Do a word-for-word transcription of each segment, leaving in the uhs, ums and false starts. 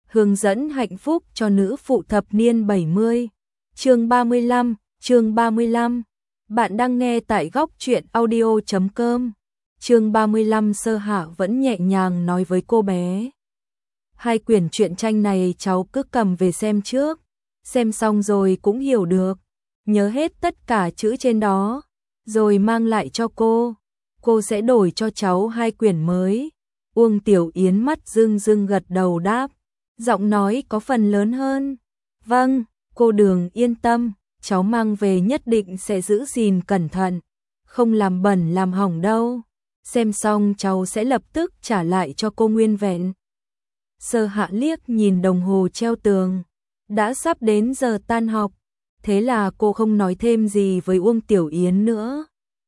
hướng dẫn hạnh phúc cho nữ phụ thập niên bảy mươi. Chương ba mươi lăm, chương ba mươi lăm. Bạn đang nghe tại góc truyện audio chấm com. Chương ba mươi lăm. Sơ Hạ vẫn nhẹ nhàng nói với cô bé. Hai quyển truyện tranh này cháu cứ cầm về xem trước, xem xong rồi cũng hiểu được, nhớ hết tất cả chữ trên đó, rồi mang lại cho cô. Cô sẽ đổi cho cháu hai quyển mới. Uông Tiểu Yến mắt rưng rưng gật đầu đáp, giọng nói có phần lớn hơn. Vâng, cô Đường yên tâm, cháu mang về nhất định sẽ giữ gìn cẩn thận, không làm bẩn làm hỏng đâu. Xem xong cháu sẽ lập tức trả lại cho cô nguyên vẹn. Sơ Hạ liếc nhìn đồng hồ treo tường, đã sắp đến giờ tan học, thế là cô không nói thêm gì với Uông Tiểu Yến nữa.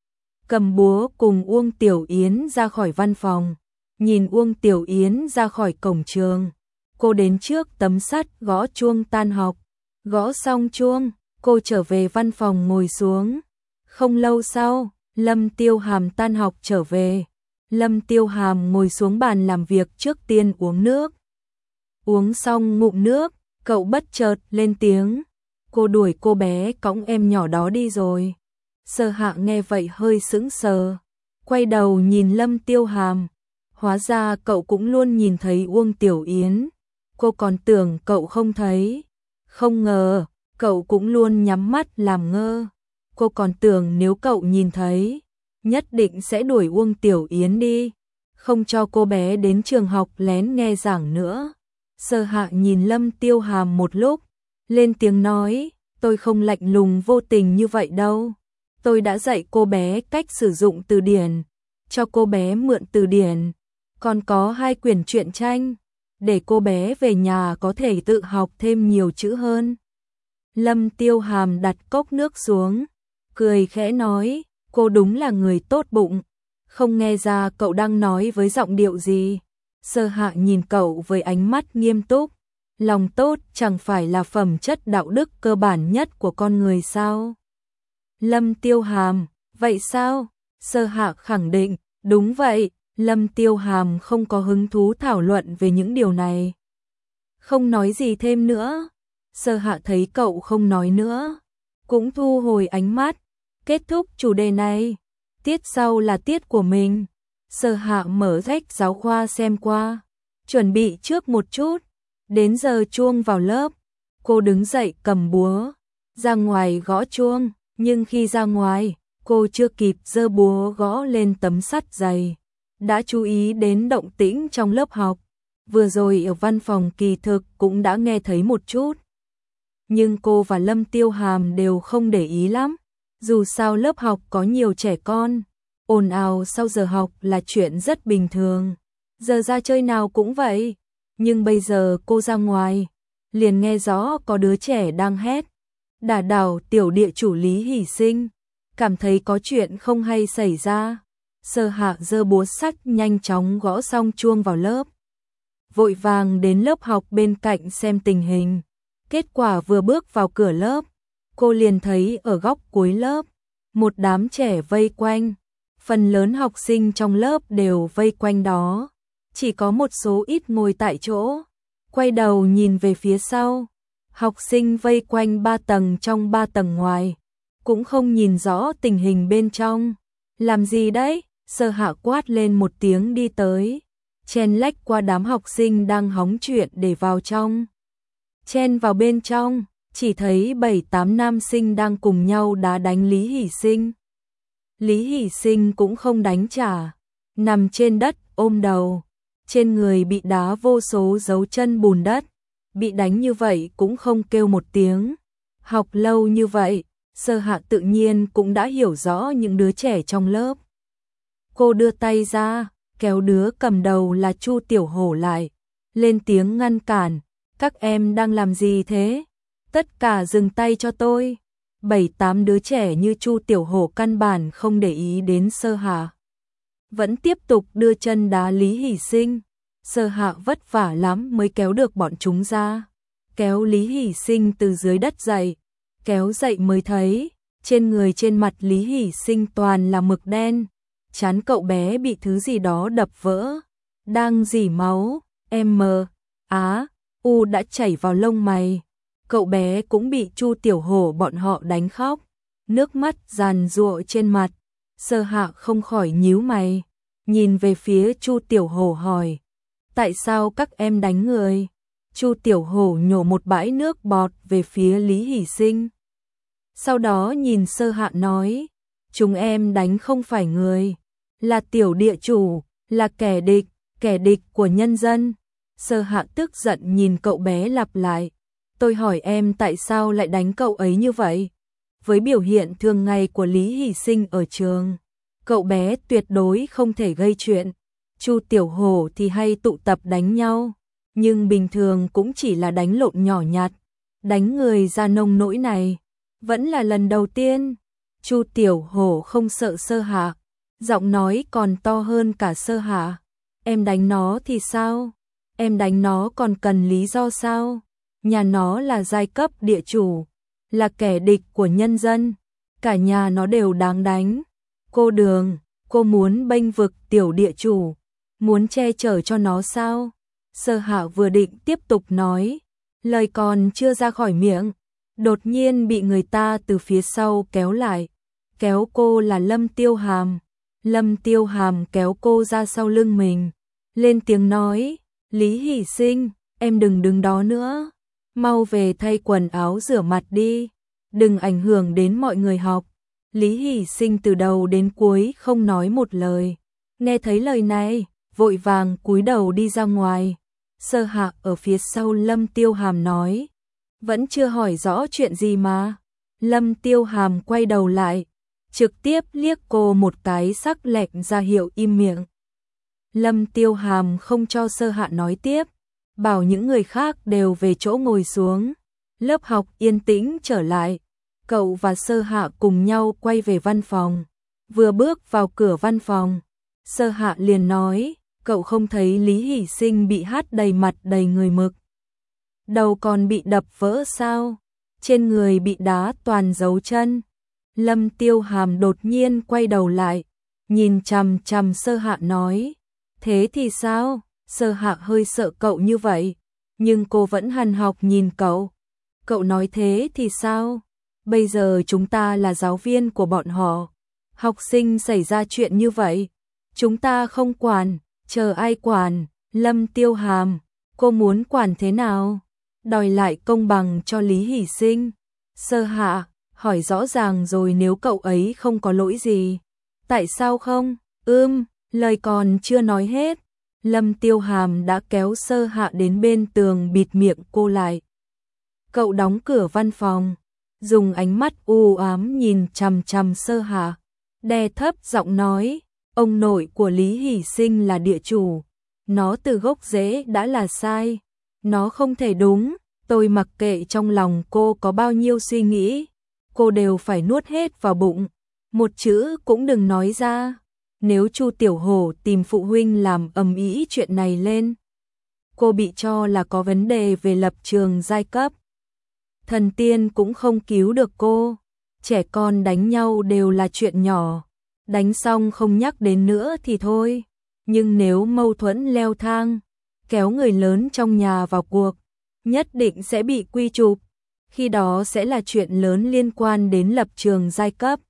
Cầm búa cùng Uông Tiểu Yến ra khỏi văn phòng, nhìn Uông Tiểu Yến ra khỏi cổng trường, cô đến trước tấm sắt gõ chuông tan học. Gõ xong chuông, cô trở về văn phòng ngồi xuống. Không lâu sau, Lâm Tiêu Hàm tan học trở về. Lâm Tiêu Hàm ngồi xuống bàn làm việc, trước tiên uống nước. Uống xong ngụm nước, cậu bất chợt lên tiếng, cô đuổi cô bé cõng em nhỏ đó đi rồi. Sơ Hạ nghe vậy hơi sững sờ, quay đầu nhìn Lâm Tiêu Hàm. Hóa ra cậu cũng luôn nhìn thấy Uông Tiểu Yến, cô còn tưởng cậu không thấy. Không ngờ, cậu cũng luôn nhắm mắt làm ngơ. Cô còn tưởng nếu cậu nhìn thấy, nhất định sẽ đuổi Uông Tiểu Yến đi, không cho cô bé đến trường học lén nghe giảng nữa. Sơ Hạ nhìn Lâm Tiêu Hàm một lúc, lên tiếng nói, tôi không lạnh lùng vô tình như vậy đâu. Tôi đã dạy cô bé cách sử dụng từ điển, cho cô bé mượn từ điển, còn có hai quyển truyện tranh, để cô bé về nhà có thể tự học thêm nhiều chữ hơn. Lâm Tiêu Hàm đặt cốc nước xuống, cười khẽ nói, cô đúng là người tốt bụng, không nghe ra cậu đang nói với giọng điệu gì. Sơ Hạ nhìn cậu với ánh mắt nghiêm túc, lòng tốt chẳng phải là phẩm chất đạo đức cơ bản nhất của con người sao? Lâm Tiêu Hàm, vậy sao? Sơ Hạ khẳng định, đúng vậy. Lâm Tiêu Hàm không có hứng thú thảo luận về những điều này, không nói gì thêm nữa. Sơ Hạ thấy cậu không nói nữa, cũng thu hồi ánh mắt, kết thúc chủ đề này. Tiết sau là tiết của mình. Sơ Hạ mở sách giáo khoa xem qua, chuẩn bị trước một chút. Đến giờ chuông vào lớp, cô đứng dậy cầm búa, ra ngoài gõ chuông. Nhưng khi ra ngoài, cô chưa kịp giơ búa gõ lên tấm sắt dày, đã chú ý đến động tĩnh trong lớp học. Vừa rồi ở văn phòng kỳ thực cũng đã nghe thấy một chút, nhưng cô và Lâm Tiêu Hàm đều không để ý lắm. Dù sao lớp học có nhiều trẻ con, ồn ào sau giờ học là chuyện rất bình thường, giờ ra chơi nào cũng vậy. Nhưng bây giờ cô ra ngoài, liền nghe rõ có đứa trẻ đang hét, đả đảo tiểu địa chủ Lý Hỷ Sinh, cảm thấy có chuyện không hay xảy ra. Sơ Hạ giơ búa sắt nhanh chóng gõ xong chuông vào lớp, vội vàng đến lớp học bên cạnh xem tình hình. Kết quả vừa bước vào cửa lớp, cô liền thấy ở góc cuối lớp, một đám trẻ vây quanh. Phần lớn học sinh trong lớp đều vây quanh đó, chỉ có một số ít ngồi tại chỗ. Quay đầu nhìn về phía sau, học sinh vây quanh ba tầng trong ba tầng ngoài, cũng không nhìn rõ tình hình bên trong. Làm gì đấy? Sơ Hạ quát lên một tiếng đi tới, chen lách qua đám học sinh đang hóng chuyện để vào trong. Chen vào bên trong, chỉ thấy bảy tám nam sinh đang cùng nhau đá đánh Lý Hỷ Sinh. Lý Hỷ Sinh cũng không đánh trả, nằm trên đất ôm đầu, trên người bị đá vô số dấu chân bùn đất, bị đánh như vậy cũng không kêu một tiếng. Học lâu như vậy, Sơ Hạ tự nhiên cũng đã hiểu rõ những đứa trẻ trong lớp. Cô đưa tay ra, kéo đứa cầm đầu là Chu Tiểu Hổ lại, lên tiếng ngăn cản, các em đang làm gì thế? Tất cả dừng tay cho tôi. Bảy tám đứa trẻ như Chu Tiểu Hổ căn bản không để ý đến Sơ Hạ, vẫn tiếp tục đưa chân đá Lý Hỷ Sinh. Sơ Hạ vất vả lắm mới kéo được bọn chúng ra, kéo Lý Hỷ Sinh từ dưới đất dậy, kéo dậy mới thấy, trên người trên mặt Lý Hỷ Sinh toàn là mực đen, trán cậu bé bị thứ gì đó đập vỡ, đang rỉ máu. Em mờ, á, u đã chảy vào lông mày. Cậu bé cũng bị Chu Tiểu Hổ bọn họ đánh khóc, nước mắt giàn giụa trên mặt. Sơ Hạ không khỏi nhíu mày, nhìn về phía Chu Tiểu Hổ hỏi: tại sao các em đánh người? Chu Tiểu Hổ nhổ một bãi nước bọt về phía Lý Hỷ Sinh. Sau đó nhìn Sơ Hạ nói: chúng em đánh không phải người, là tiểu địa chủ, là kẻ địch, kẻ địch của nhân dân. Sơ Hạ tức giận nhìn cậu bé lặp lại: tôi hỏi em tại sao lại đánh cậu ấy như vậy? Với biểu hiện thường ngày của Lý Hỷ Sinh ở trường, cậu bé tuyệt đối không thể gây chuyện. Chu Tiểu Hổ thì hay tụ tập đánh nhau, nhưng bình thường cũng chỉ là đánh lộn nhỏ nhặt. Đánh người ra nông nỗi này, vẫn là lần đầu tiên. Chu Tiểu Hổ không sợ Sơ Hạ, giọng nói còn to hơn cả Sơ Hạ. Em đánh nó thì sao? Em đánh nó còn cần lý do sao? Nhà nó là giai cấp địa chủ, là kẻ địch của nhân dân, cả nhà nó đều đáng đánh. Cô Đường, cô muốn bênh vực tiểu địa chủ, muốn che chở cho nó sao? Sơ Hạ vừa định tiếp tục nói, lời còn chưa ra khỏi miệng, đột nhiên bị người ta từ phía sau kéo lại. Kéo cô là Lâm Tiêu Hàm. Lâm Tiêu Hàm kéo cô ra sau lưng mình, lên tiếng nói: Lý Hỷ Sinh, em đừng đứng đó nữa, mau về thay quần áo rửa mặt đi, đừng ảnh hưởng đến mọi người học. Lý Hỷ Sinh từ đầu đến cuối không nói một lời, nghe thấy lời này, vội vàng cúi đầu đi ra ngoài. Sơ Hạ ở phía sau Lâm Tiêu Hàm nói: vẫn chưa hỏi rõ chuyện gì mà. Lâm Tiêu Hàm quay đầu lại, trực tiếp liếc cô một cái sắc lẹm ra hiệu im miệng. Lâm Tiêu Hàm không cho Sơ Hạ nói tiếp, bảo những người khác đều về chỗ ngồi xuống. Lớp học yên tĩnh trở lại, cậu và Sơ Hạ cùng nhau quay về văn phòng. Vừa bước vào cửa văn phòng, Sơ Hạ liền nói: cậu không thấy Lý Hỷ Sinh bị hắt đầy mặt đầy người mực, đầu còn bị đập vỡ sao? Trên người bị đá toàn dấu chân. Lâm Tiêu Hàm đột nhiên quay đầu lại, nhìn chằm chằm Sơ Hạ nói: thế thì sao? Sơ Hạ hơi sợ cậu như vậy, nhưng cô vẫn hằn học nhìn cậu. Cậu nói thế thì sao? Bây giờ chúng ta là giáo viên của bọn họ, học sinh xảy ra chuyện như vậy, chúng ta không quản, chờ ai quản? Lâm Tiêu Hàm, cô muốn quản thế nào? Đòi lại công bằng cho Lý Hỷ Sinh. Sơ Hạ, hỏi rõ ràng rồi, nếu cậu ấy không có lỗi gì, tại sao không? Ưm, lời còn chưa nói hết, Lâm Tiêu Hàm đã kéo Sơ Hạ đến bên tường bịt miệng cô lại. Cậu đóng cửa văn phòng, dùng ánh mắt u ám nhìn chằm chằm Sơ Hạ, đè thấp giọng nói: ông nội của Lý Hỷ Sinh là địa chủ, nó từ gốc rễ đã là sai, nó không thể đúng. Tôi mặc kệ trong lòng cô có bao nhiêu suy nghĩ, cô đều phải nuốt hết vào bụng, một chữ cũng đừng nói ra. Nếu Chu Tiểu Hổ tìm phụ huynh làm ầm ĩ chuyện này lên, cô bị cho là có vấn đề về lập trường giai cấp, thần tiên cũng không cứu được cô. Trẻ con đánh nhau đều là chuyện nhỏ, đánh xong không nhắc đến nữa thì thôi, nhưng nếu mâu thuẫn leo thang, kéo người lớn trong nhà vào cuộc, nhất định sẽ bị quy chụp, khi đó sẽ là chuyện lớn liên quan đến lập trường giai cấp.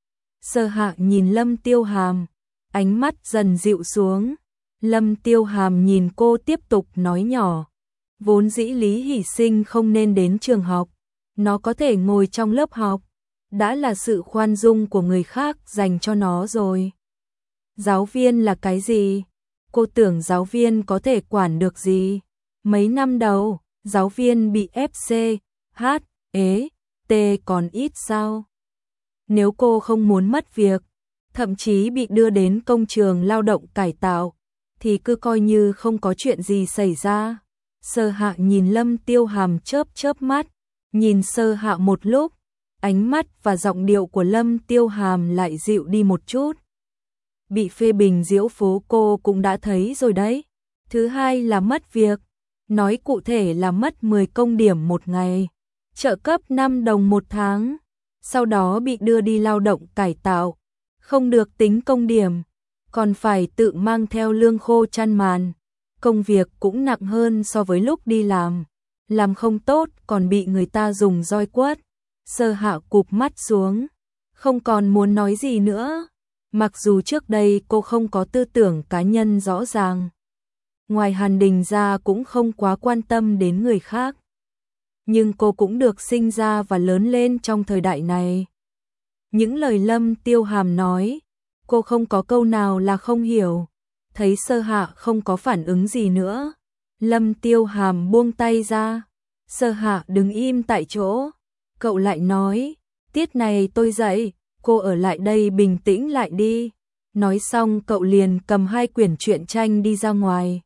Sơ Hạ nhìn Lâm Tiêu Hàm, ánh mắt dần dịu xuống. Lâm Tiêu Hàm nhìn cô tiếp tục nói nhỏ: vốn dĩ Lý Hỷ Sinh không nên đến trường học, nó có thể ngồi trong lớp học, đã là sự khoan dung của người khác dành cho nó rồi. Giáo viên là cái gì? Cô tưởng giáo viên có thể quản được gì? Mấy năm đầu, giáo viên bị ép xê, hát, ế, tê còn ít sao? Nếu cô không muốn mất việc, thậm chí bị đưa đến công trường lao động cải tạo, thì cứ coi như không có chuyện gì xảy ra. Sơ Hạ nhìn Lâm Tiêu Hàm chớp chớp mắt, nhìn Sơ Hạ một lúc, ánh mắt và giọng điệu của Lâm Tiêu Hàm lại dịu đi một chút. Bị phê bình diễu phố cô cũng đã thấy rồi đấy. Thứ hai là mất việc, nói cụ thể là mất mười công điểm một ngày, trợ cấp năm đồng một tháng, sau đó bị đưa đi lao động cải tạo, không được tính công điểm, còn phải tự mang theo lương khô chăn màn. công việc cũng nặng hơn so với lúc đi làm, làm không tốt còn bị người ta dùng roi quất. Sơ Hạ cụp mắt xuống, không còn muốn nói gì nữa. Mặc dù trước đây cô không có tư tưởng cá nhân rõ ràng, ngoài Hàn Đình ra cũng không quá quan tâm đến người khác, nhưng cô cũng được sinh ra và lớn lên trong thời đại này. Những lời Lâm Tiêu Hàm nói, cô không có câu nào là không hiểu. Thấy Sơ Hạ không có phản ứng gì nữa, Lâm Tiêu Hàm buông tay ra. Sơ Hạ đứng im tại chỗ. Cậu lại nói, tiết này tôi dạy, cô ở lại đây bình tĩnh lại đi. Nói xong cậu liền cầm hai quyển truyện tranh đi ra ngoài.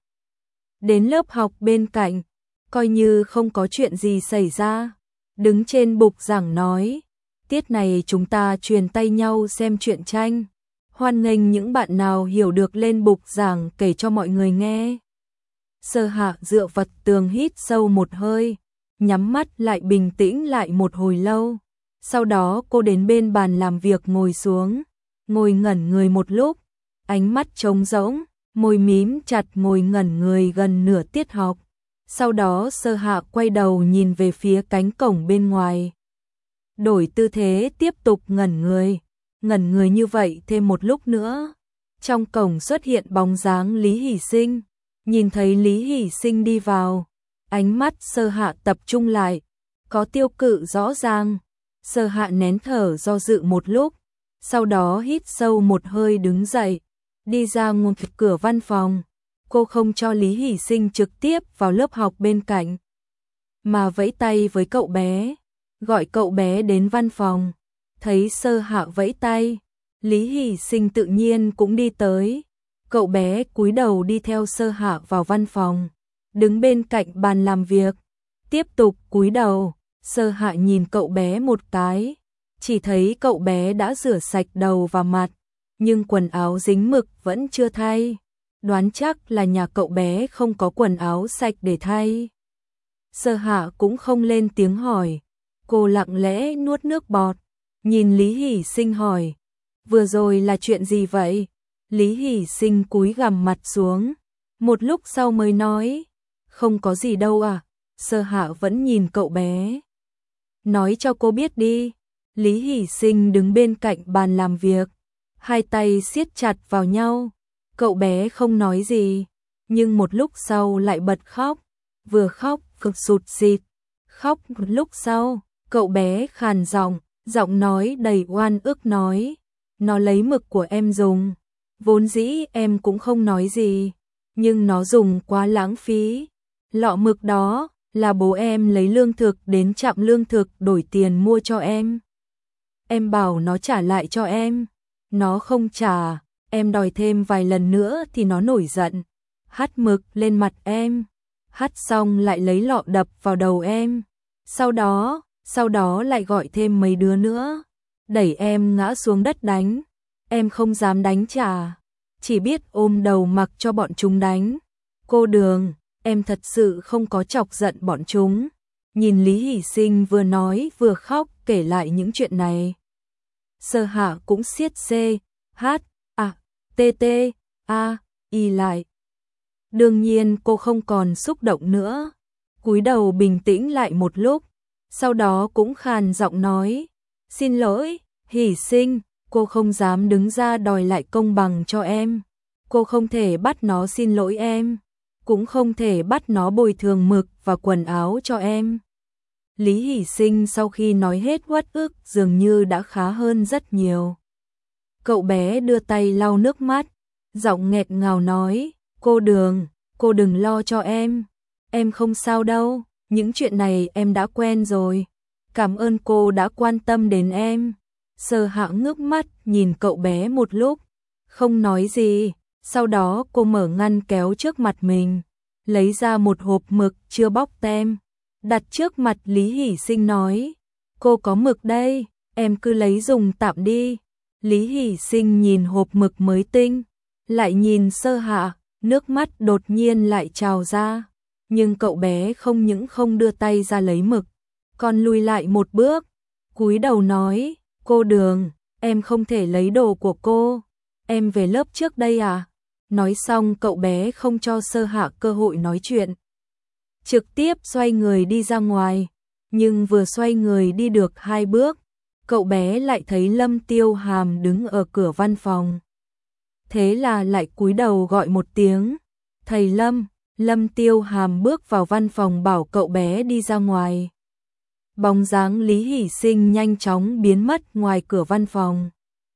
Đến lớp học bên cạnh, coi như không có chuyện gì xảy ra. Đứng trên bục giảng nói, tiết này chúng ta truyền tay nhau xem truyện tranh. Hoan nghênh những bạn nào hiểu được lên bục giảng kể cho mọi người nghe. Sơ Hạ dựa vật tường hít sâu một hơi, nhắm mắt lại bình tĩnh lại một hồi lâu. Sau đó cô đến bên bàn làm việc ngồi xuống, ngồi ngẩn người một lúc, ánh mắt trống rỗng, môi mím chặt ngồi ngẩn người gần nửa tiết học. Sau đó Sơ Hạ quay đầu nhìn về phía cánh cổng bên ngoài. Đổi tư thế tiếp tục ngẩn người, ngẩn người như vậy thêm một lúc nữa. Trong cổng xuất hiện bóng dáng Lý Hỷ Sinh, nhìn thấy Lý Hỷ Sinh đi vào, ánh mắt Sơ Hạ tập trung lại, có tiêu cự rõ ràng. Sơ Hạ nén thở do dự một lúc, sau đó hít sâu một hơi đứng dậy, đi ra ngoài cửa văn phòng. Cô không cho Lý Hỷ Sinh trực tiếp vào lớp học bên cạnh, mà vẫy tay với cậu bé, gọi cậu bé đến văn phòng. Thấy Sơ Hạ vẫy tay, Lý Hỷ Sinh tự nhiên cũng đi tới. Cậu bé cúi đầu đi theo Sơ Hạ vào văn phòng, đứng bên cạnh bàn làm việc, tiếp tục cúi đầu. Sơ Hạ nhìn cậu bé một cái, chỉ thấy cậu bé đã rửa sạch đầu và mặt, nhưng quần áo dính mực vẫn chưa thay. Đoán chắc là nhà cậu bé không có quần áo sạch để thay. Sơ Hạ cũng không lên tiếng hỏi, cô lặng lẽ nuốt nước bọt, nhìn Lý Hỷ Sinh hỏi, vừa rồi là chuyện gì vậy? Lý Hỷ Sinh cúi gằm mặt xuống, một lúc sau mới nói, không có gì đâu à. Sơ Hạ vẫn nhìn cậu bé, nói cho cô biết đi. Lý Hỷ Sinh đứng bên cạnh bàn làm việc, hai tay siết chặt vào nhau. Cậu bé không nói gì, nhưng một lúc sau lại bật khóc, vừa khóc cực sụt sịt. Khóc một lúc sau, cậu bé khàn giọng, giọng nói đầy oan ức nói, nó lấy mực của em dùng, vốn dĩ em cũng không nói gì, nhưng nó dùng quá lãng phí. Lọ mực đó là bố em lấy lương thực đến trạm lương thực đổi tiền mua cho em. Em bảo nó trả lại cho em, nó không trả, em đòi thêm vài lần nữa thì nó nổi giận, hắt mực lên mặt em, hắt xong lại lấy lọ đập vào đầu em. Sau đó, sau đó lại gọi thêm mấy đứa nữa, đẩy em ngã xuống đất đánh. Em không dám đánh trả, chỉ biết ôm đầu mặc cho bọn chúng đánh. Cô Đường, em thật sự không có chọc giận bọn chúng. Nhìn Lý Hỷ Sinh vừa nói vừa khóc kể lại những chuyện này. Sơ Hạ cũng siết C, H, A, T, T, A, Y lại. Đương nhiên cô không còn xúc động nữa, cúi đầu bình tĩnh lại một lúc, sau đó cũng khàn giọng nói, xin lỗi, Hỷ Sinh, cô không dám đứng ra đòi lại công bằng cho em. Cô không thể bắt nó xin lỗi em, cũng không thể bắt nó bồi thường mực và quần áo cho em. Lý Hỷ Sinh sau khi nói hết uất ức dường như đã khá hơn rất nhiều. Cậu bé đưa tay lau nước mắt, giọng nghẹt ngào nói, cô Đường, cô đừng lo cho em, em không sao đâu, những chuyện này em đã quen rồi. Cảm ơn cô đã quan tâm đến em. Sơ Hạ ngước mắt nhìn cậu bé một lúc, không nói gì. Sau đó cô mở ngăn kéo trước mặt mình, lấy ra một hộp mực chưa bóc tem, đặt trước mặt Lý Hỷ Sinh nói, cô có mực đây, em cứ lấy dùng tạm đi. Lý Hỷ Sinh nhìn hộp mực mới tinh, lại nhìn Sơ Hạ, nước mắt đột nhiên lại trào ra, nhưng cậu bé không những không đưa tay ra lấy mực, còn lùi lại một bước, cúi đầu nói, cô Đường, em không thể lấy đồ của cô, em về lớp trước đây à? Nói xong cậu bé không cho Sơ Hạ cơ hội nói chuyện. Trực tiếp xoay người đi ra ngoài. Nhưng vừa xoay người đi được hai bước, cậu bé lại thấy Lâm Tiêu Hàm đứng ở cửa văn phòng. Thế là lại cúi đầu gọi một tiếng. Thầy Lâm. Lâm Tiêu Hàm bước vào văn phòng bảo cậu bé đi ra ngoài. Bóng dáng Lý Hỷ Sinh nhanh chóng biến mất ngoài cửa văn phòng.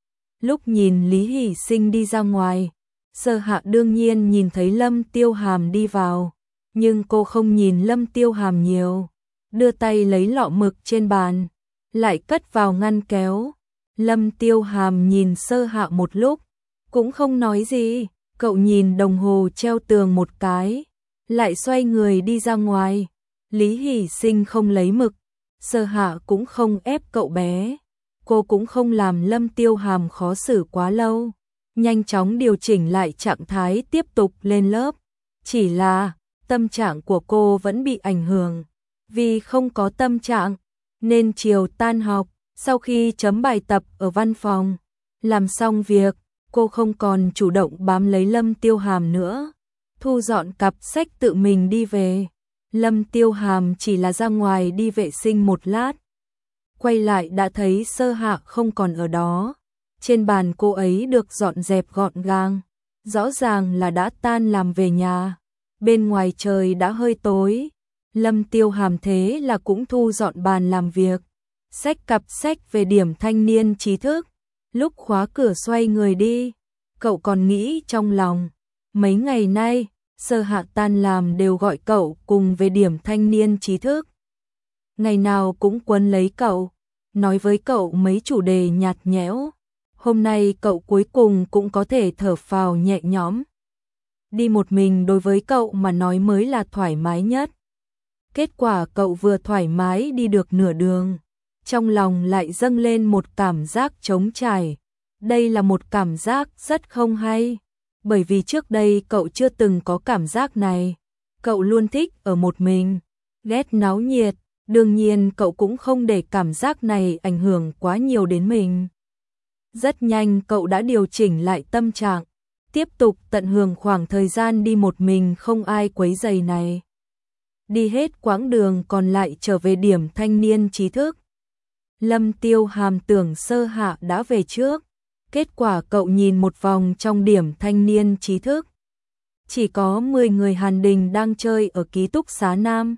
Lúc nhìn Lý Hỷ Sinh đi ra ngoài, Sơ Hạ đương nhiên nhìn thấy Lâm Tiêu Hàm đi vào, nhưng cô không nhìn Lâm Tiêu Hàm nhiều, đưa tay lấy lọ mực trên bàn, lại cất vào ngăn kéo. Lâm Tiêu Hàm nhìn Sơ Hạ một lúc, cũng không nói gì, cậu nhìn đồng hồ treo tường một cái, lại xoay người đi ra ngoài. Lý Hỷ Sinh không lấy mực, Sơ Hạ cũng không ép cậu bé, cô cũng không làm Lâm Tiêu Hàm khó xử quá lâu, nhanh chóng điều chỉnh lại trạng thái tiếp tục lên lớp. Chỉ là tâm trạng của cô vẫn bị ảnh hưởng, vì không có tâm trạng, nên chiều tan học, sau khi chấm bài tập ở văn phòng, làm xong việc, cô không còn chủ động bám lấy Lâm Tiêu Hàm nữa, thu dọn cặp sách tự mình đi về. Lâm Tiêu Hàm chỉ là ra ngoài đi vệ sinh một lát, quay lại đã thấy Sơ Hạ không còn ở đó. Trên bàn cô ấy được dọn dẹp gọn gàng, rõ ràng là đã tan làm về nhà. Bên ngoài trời đã hơi tối, Lâm Tiêu Hàm thế là cũng thu dọn bàn làm việc, xách cặp sách về điểm thanh niên trí thức. Lúc khóa cửa xoay người đi, cậu còn nghĩ trong lòng, mấy ngày nay Sơ Hạ tan làm đều gọi cậu cùng về điểm thanh niên trí thức. Ngày nào cũng quấn lấy cậu, nói với cậu mấy chủ đề nhạt nhẽo. Hôm nay cậu cuối cùng cũng có thể thở phào nhẹ nhõm. Đi một mình đối với cậu mà nói mới là thoải mái nhất. Kết quả cậu vừa thoải mái đi được nửa đường, trong lòng lại dâng lên một cảm giác trống trải. Đây là một cảm giác rất không hay, bởi vì trước đây cậu chưa từng có cảm giác này. Cậu luôn thích ở một mình, ghét náo nhiệt, đương nhiên cậu cũng không để cảm giác này ảnh hưởng quá nhiều đến mình. Rất nhanh cậu đã điều chỉnh lại tâm trạng, tiếp tục tận hưởng khoảng thời gian đi một mình không ai quấy rầy này. Đi hết quãng đường còn lại trở về điểm thanh niên trí thức. Lâm Tiêu Hàm tưởng Sơ Hạ đã về trước, kết quả cậu nhìn một vòng trong điểm thanh niên trí thức. Chỉ có mười người Hàn Đình đang chơi ở ký túc xá nam.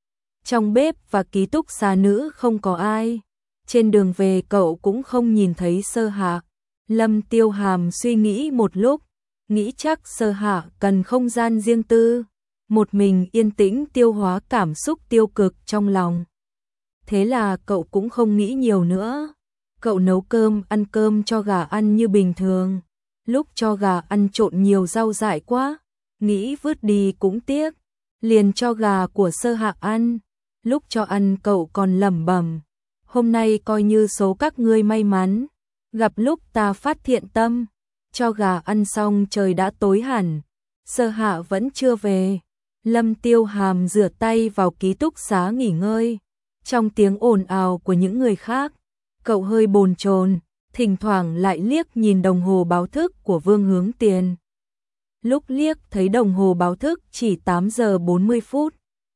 Trong bếp và ký túc xá nữ không có ai. Trên đường về cậu cũng không nhìn thấy Sơ Hạ. Lâm Tiêu Hàm suy nghĩ một lúc, nghĩ chắc Sơ Hạ cần không gian riêng tư, một mình yên tĩnh tiêu hóa cảm xúc tiêu cực trong lòng. Thế là cậu cũng không nghĩ nhiều nữa. Cậu nấu cơm ăn cơm cho gà ăn như bình thường. Lúc cho gà ăn trộn nhiều rau dại quá, nghĩ vứt đi cũng tiếc, liền cho gà của Sơ Hạ ăn. Lúc cho ăn cậu còn lẩm bẩm, hôm nay coi như số các ngươi may mắn, gặp lúc ta phát thiện tâm. Cho gà ăn xong trời đã tối hẳn, Sơ Hạ vẫn chưa về. Lâm Tiêu Hàm rửa tay vào ký túc xá nghỉ ngơi. Trong tiếng ồn ào của những người khác, cậu hơi bồn chồn, thỉnh thoảng lại liếc nhìn đồng hồ báo thức của Vương Hướng Tiền. Lúc liếc thấy đồng hồ báo thức chỉ tám giờ bốn mươi phút.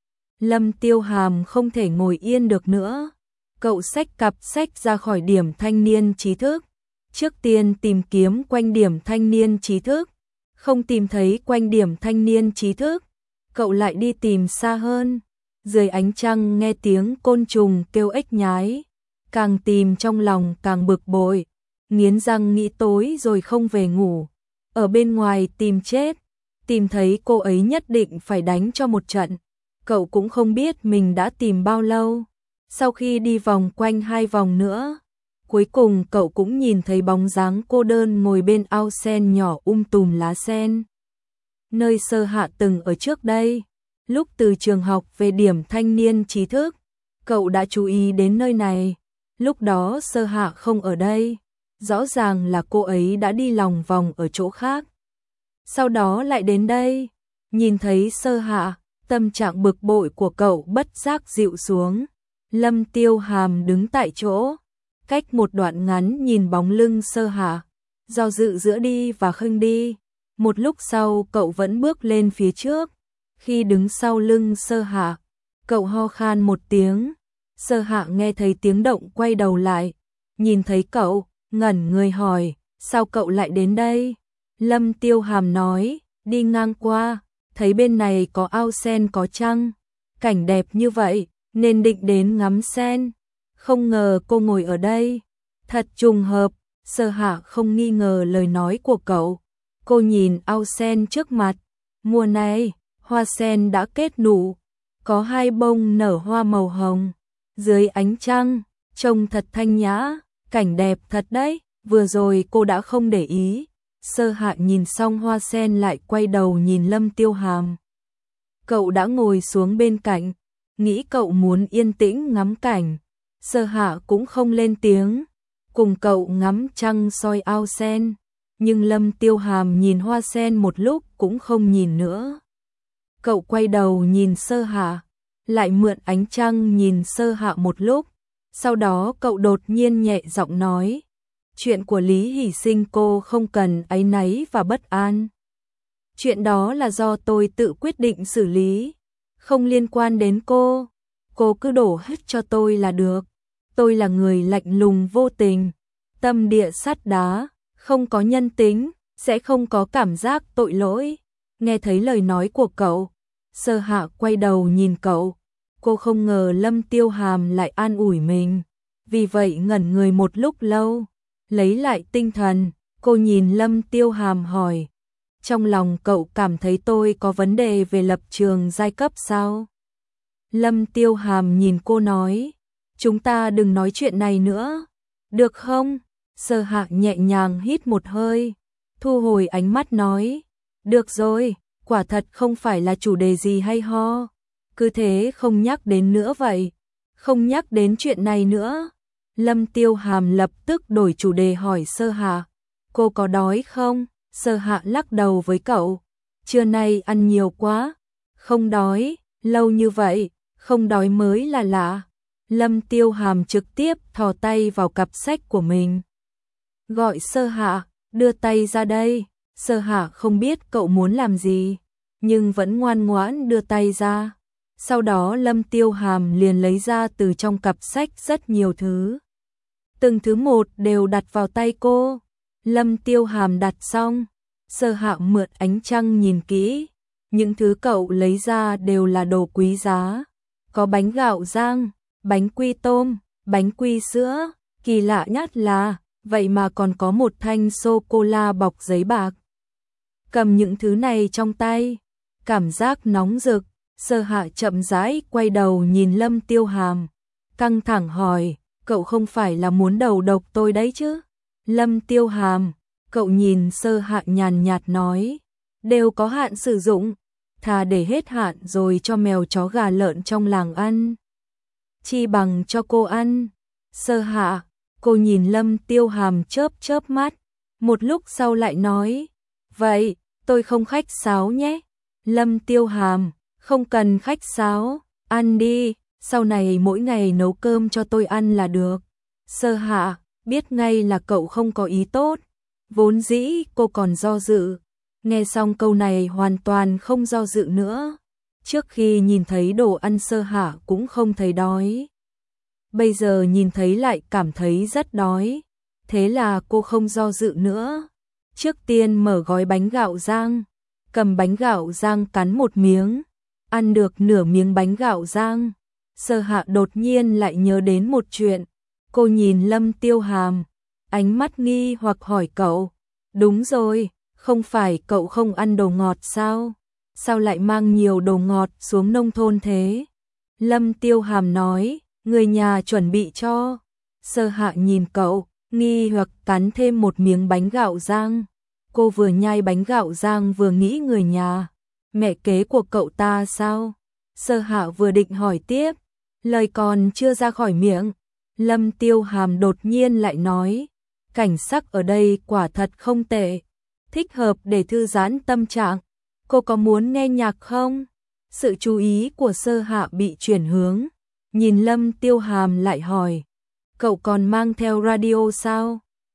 Lâm Tiêu Hàm không thể ngồi yên được nữa. Cậu xách cặp sách ra khỏi điểm thanh niên trí thức. Trước tiên tìm kiếm quanh điểm thanh niên trí thức. Không tìm thấy quanh điểm thanh niên trí thức, cậu lại đi tìm xa hơn. Dưới ánh trăng nghe tiếng côn trùng kêu ếch nhái, càng tìm trong lòng càng bực bội, nghiến răng nghĩ tối rồi không về ngủ. Ở bên ngoài tìm chết, tìm thấy cô ấy nhất định phải đánh cho một trận. Cậu cũng không biết mình đã tìm bao lâu. Sau khi đi vòng quanh hai vòng nữa, cuối cùng cậu cũng nhìn thấy bóng dáng cô đơn ngồi bên ao sen nhỏ um tùm lá sen. Nơi Sơ Hạ từng ở trước đây. Lúc từ trường học về điểm thanh niên trí thức, cậu đã chú ý đến nơi này. Lúc đó Sơ Hạ không ở đây, rõ ràng là cô ấy đã đi lòng vòng ở chỗ khác. Sau đó lại đến đây, nhìn thấy Sơ Hạ, tâm trạng bực bội của cậu bất giác dịu xuống. Lâm Tiêu Hàm đứng tại chỗ, cách một đoạn ngắn nhìn bóng lưng Sơ Hạ, do dự giữa đi và không đi. Một lúc sau cậu vẫn bước lên phía trước. Khi đứng sau lưng Sơ Hạ, cậu ho khan một tiếng. Sơ Hạ nghe thấy tiếng động quay đầu lại, nhìn thấy cậu, ngẩn người hỏi, sao cậu lại đến đây? Lâm Tiêu Hàm nói, đi ngang qua, thấy bên này có ao sen có trăng, cảnh đẹp như vậy, nên định đến ngắm sen. Không ngờ cô ngồi ở đây. Thật trùng hợp. Sơ Hạ không nghi ngờ lời nói của cậu. Cô nhìn ao sen trước mặt. Mùa này, hoa sen đã kết nụ, có hai bông nở hoa màu hồng. Dưới ánh trăng, trông thật thanh nhã, cảnh đẹp thật đấy. Vừa rồi cô đã không để ý. Sơ Hạ nhìn xong hoa sen lại quay đầu nhìn Lâm Tiêu Hàm. Cậu đã ngồi xuống bên cạnh, nghĩ cậu muốn yên tĩnh ngắm cảnh. Sơ Hạ cũng không lên tiếng, cùng cậu ngắm trăng soi ao sen. Nhưng Lâm Tiêu Hàm nhìn hoa sen một lúc cũng không nhìn nữa. Cậu quay đầu nhìn Sơ Hạ, lại mượn ánh trăng nhìn Sơ Hạ một lúc. Sau đó cậu đột nhiên nhẹ giọng nói, chuyện của Lý Hỷ Sinh cô không cần áy náy và bất an. Chuyện đó là do tôi tự quyết định xử lý, không liên quan đến cô. Cô cứ đổ hết cho tôi là được. Tôi là người lạnh lùng vô tình, tâm địa sắt đá, không có nhân tính, sẽ không có cảm giác tội lỗi. Nghe thấy lời nói của cậu, Sơ Hạ quay đầu nhìn cậu. Cô không ngờ Lâm Tiêu Hàm lại an ủi mình. Vì vậy ngẩn người một lúc lâu, lấy lại tinh thần, cô nhìn Lâm Tiêu Hàm hỏi, trong lòng cậu cảm thấy tôi có vấn đề về lập trường giai cấp sao? Lâm Tiêu Hàm nhìn cô nói, chúng ta đừng nói chuyện này nữa, được không? Sơ Hạ nhẹ nhàng hít một hơi, thu hồi ánh mắt nói, được rồi, quả thật không phải là chủ đề gì hay ho, cứ thế không nhắc đến nữa vậy, không nhắc đến chuyện này nữa. Lâm Tiêu Hàm lập tức đổi chủ đề hỏi Sơ Hạ, cô có đói không? Sơ Hạ lắc đầu với cậu, trưa nay ăn nhiều quá, không đói, lâu như vậy, không đói mới là lạ. Lâm Tiêu Hàm trực tiếp thò tay vào cặp sách của mình, gọi Sơ Hạ, đưa tay ra đây. Sơ Hạ không biết cậu muốn làm gì, nhưng vẫn ngoan ngoãn đưa tay ra. Sau đó Lâm Tiêu Hàm liền lấy ra từ trong cặp sách rất nhiều thứ. Từng thứ một đều đặt vào tay cô. Lâm Tiêu Hàm đặt xong, Sơ Hạ mượn ánh trăng nhìn kỹ. Những thứ cậu lấy ra đều là đồ quý giá. Có bánh gạo rang, bánh quy tôm, bánh quy sữa. Kỳ lạ nhất là, vậy mà còn có một thanh sô-cô-la bọc giấy bạc. Cầm những thứ này trong tay, cảm giác nóng rực. Sơ Hạ chậm rãi quay đầu nhìn Lâm Tiêu Hàm, căng thẳng hỏi, cậu không phải là muốn đầu độc tôi đấy chứ? Lâm Tiêu Hàm, cậu nhìn Sơ Hạ nhàn nhạt nói, đều có hạn sử dụng, thà để hết hạn rồi cho mèo chó gà lợn trong làng ăn, chi bằng cho cô ăn. Sơ Hạ, cô nhìn Lâm Tiêu Hàm chớp chớp mắt, một lúc sau lại nói, vậy, tôi không khách sáo nhé. Lâm Tiêu Hàm, không cần khách sáo, ăn đi, sau này mỗi ngày nấu cơm cho tôi ăn là được. Sơ Hạ, biết ngay là cậu không có ý tốt, vốn dĩ cô còn do dự, nghe xong câu này hoàn toàn không do dự nữa. Trước khi nhìn thấy đồ ăn Sơ Hạ cũng không thấy đói, bây giờ nhìn thấy lại cảm thấy rất đói, thế là cô không do dự nữa. Trước tiên mở gói bánh gạo rang, cầm bánh gạo rang cắn một miếng, ăn được nửa miếng bánh gạo rang. Sơ Hạ đột nhiên lại nhớ đến một chuyện, cô nhìn Lâm Tiêu Hàm, ánh mắt nghi hoặc hỏi cậu, đúng rồi, không phải cậu không ăn đồ ngọt sao? Sao lại mang nhiều đồ ngọt xuống nông thôn thế? Lâm Tiêu Hàm nói, người nhà chuẩn bị cho. Sơ Hạ nhìn cậu, nghi hoặc cắn thêm một miếng bánh gạo rang. Cô vừa nhai bánh gạo rang vừa nghĩ người nhà, mẹ kế của cậu ta sao? Sơ Hạ vừa định hỏi tiếp, lời còn chưa ra khỏi miệng, Lâm Tiêu Hàm đột nhiên lại nói, cảnh sắc ở đây quả thật không tệ, thích hợp để thư giãn tâm trạng, cô có muốn nghe nhạc không? Sự chú ý của Sơ Hạ bị chuyển hướng, nhìn Lâm Tiêu Hàm lại hỏi, cậu còn mang theo radio sao?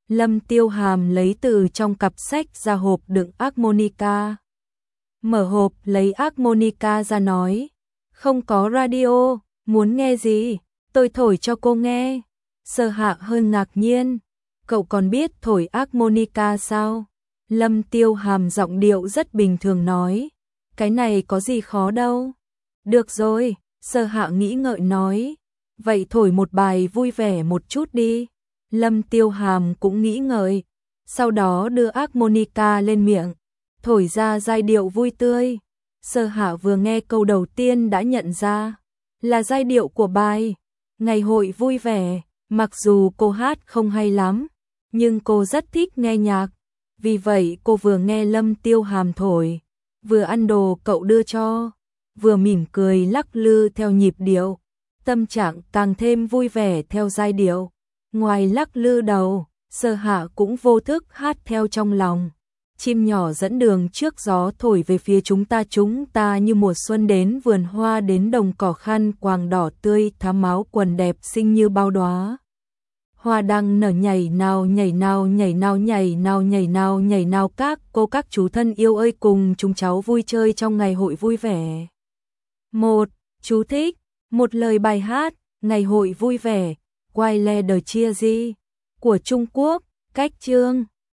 Lâm Tiêu Hàm lấy từ trong cặp sách ra hộp đựng harmonica. Mở hộp lấy harmonica ra nói, không có radio, muốn nghe gì, tôi thổi cho cô nghe. Sơ Hạ hơi ngạc nhiên, cậu còn biết thổi harmonica sao? Lâm Tiêu Hàm giọng điệu rất bình thường nói, cái này có gì khó đâu. Được rồi, Sơ Hạ nghĩ ngợi nói, vậy thổi một bài vui vẻ một chút đi. Lâm Tiêu Hàm cũng nghĩ ngợi, sau đó đưa harmonica lên miệng, thổi ra giai điệu vui tươi. Sơ Hạ vừa nghe câu đầu tiên đã nhận ra, là giai điệu của bài Ngày hội vui vẻ. Mặc dù cô hát không hay lắm, nhưng cô rất thích nghe nhạc. Vì vậy cô vừa nghe Lâm Tiêu Hàm thổi, vừa ăn đồ cậu đưa cho, vừa mỉm cười lắc lư theo nhịp điệu, tâm trạng càng thêm vui vẻ theo giai điệu. Ngoài lắc lư đầu, Sơ Hạ cũng vô thức hát theo trong lòng. Chim nhỏ dẫn đường trước gió thổi về phía chúng ta, chúng ta như mùa xuân đến vườn hoa, đến đồng cỏ khăn quàng đỏ tươi thắm áo quần đẹp xinh như bao đóa hoa đang nở, nhảy nào nhảy nào nhảy nào nhảy nào nhảy nào nhảy nào các cô các chú thân yêu ơi, cùng chúng cháu vui chơi trong ngày hội vui vẻ. Một chú thích, một lời bài hát Ngày hội vui vẻ, Quai Le de Chia Di của Trung Quốc, cách chương